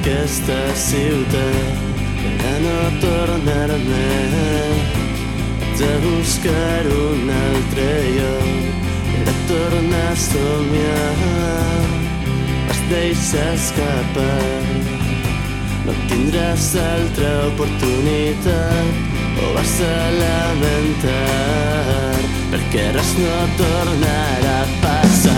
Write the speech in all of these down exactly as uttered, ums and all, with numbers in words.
d'aquesta ciutat per a no tornar més. Haig de buscar un altre lloc per a tornar a somiar. Vas deixar escapar, no tindràs altra oportunitat o vas a lamentar perquè res no tornarà a passar.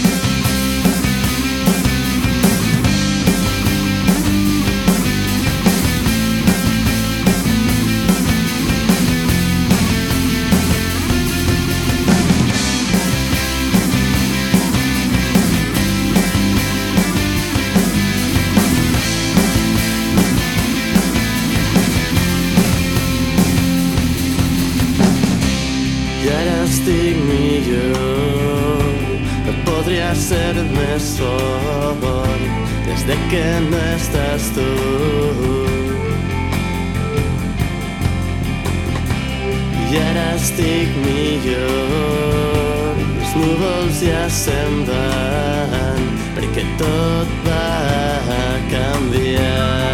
I ara estic millor, no podria ser més fort des de que no estàs tu. I ara estic millor, els núvols ja se'n van perquè tot va canviar.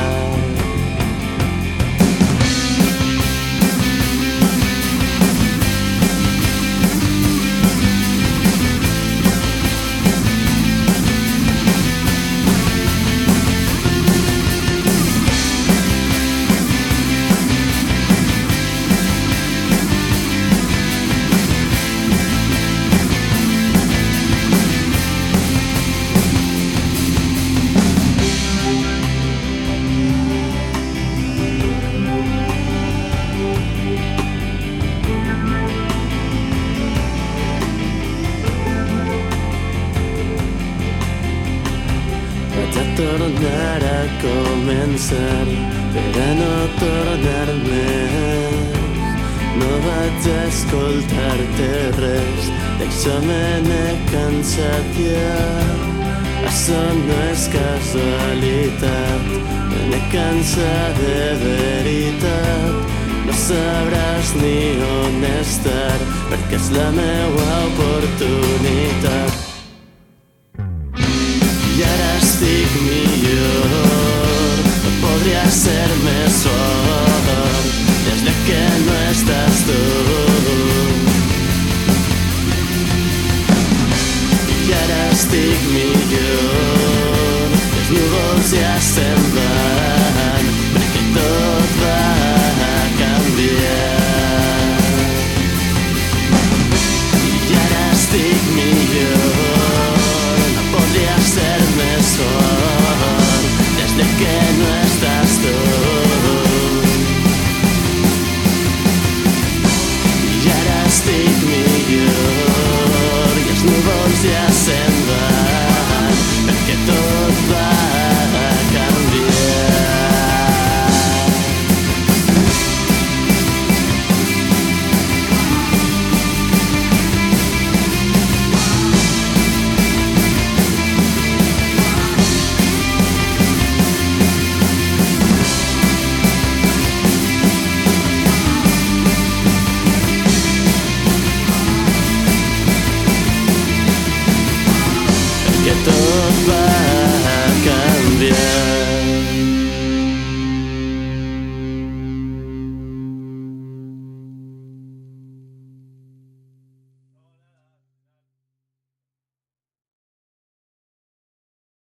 Vaig a tornar a començar per a no tornar més. No vaig a escoltar-te res, d'això me n'he cansat ja. Això no és casualitat, me n'he cansat de veritat. No sabràs ni on estar perquè és la meua oportunitat. I ara estic millor, no podria ser més fort des de que no estàs tu. I ara estic millor, els núvols ja se'n van perquè tot va canviar. I ara estic millor, no podria ser més fort des de que no estàs tu. I ara estic millor i els núvols ja se'n van perquè tot va canviar. Que tot va